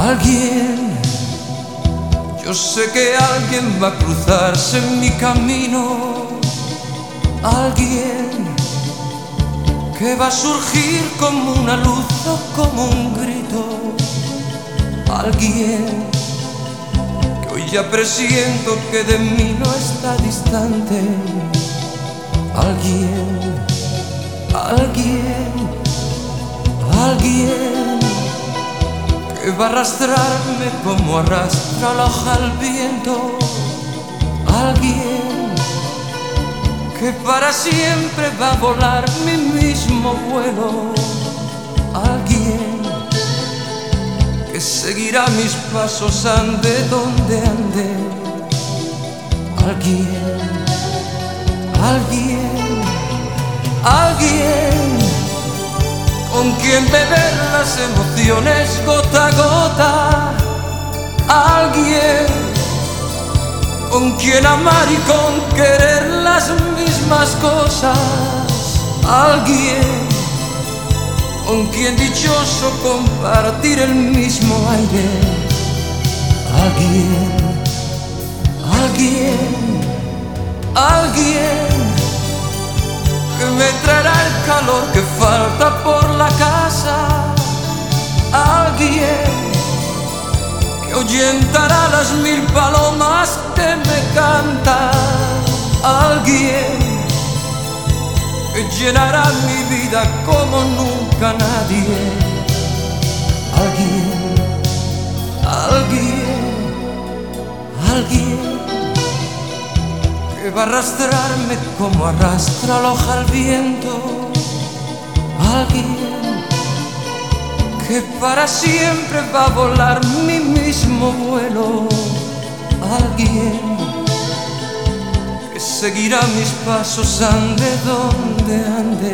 Alguien, yo sé que alguien va a cruzarse en mi camino. Alguien que va a surgir como una luz o como un grito. Alguien que hoy ya presiento que de mí no está distante. Alguien, alguien que va a arrastrarme como arrastra la hoja al viento. Alguien que para siempre va a volar mi mismo vuelo. Alguien que seguirá mis pasos ande donde ande. Alguien con quien beber las emociones gota a gota. Alguien con quien amar y con querer las mismas cosas. Alguien con quien dichoso compartir el mismo aire. Alguien que me traerá el calor que falta por la casa. Alguien que ahuyentará las mil palomas que me cantan. Alguien que llenará mi vida como nunca nadie. Alguien que va a arrastrarme como arrastra la hoja al viento. Alguien que para siempre va a volar mi mismo vuelo. Alguien que seguirá mis pasos ande donde ande.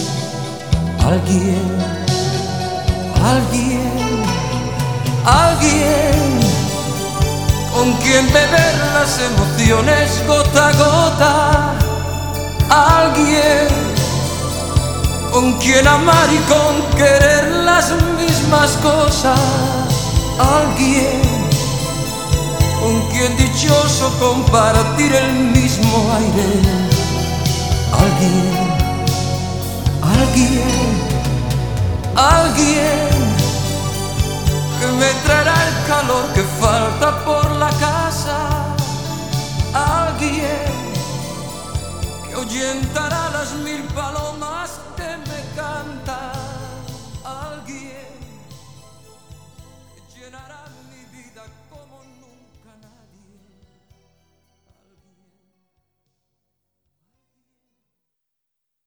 Alguien con quien beber las emociones gota a gota. Alguien con quien amar y con querer las mismas cosas. Alguien con quien dichoso compartir el mismo aire. Alguien que me traerá el calor que falta por la casa. Alguien que ahuyentará las mil palomas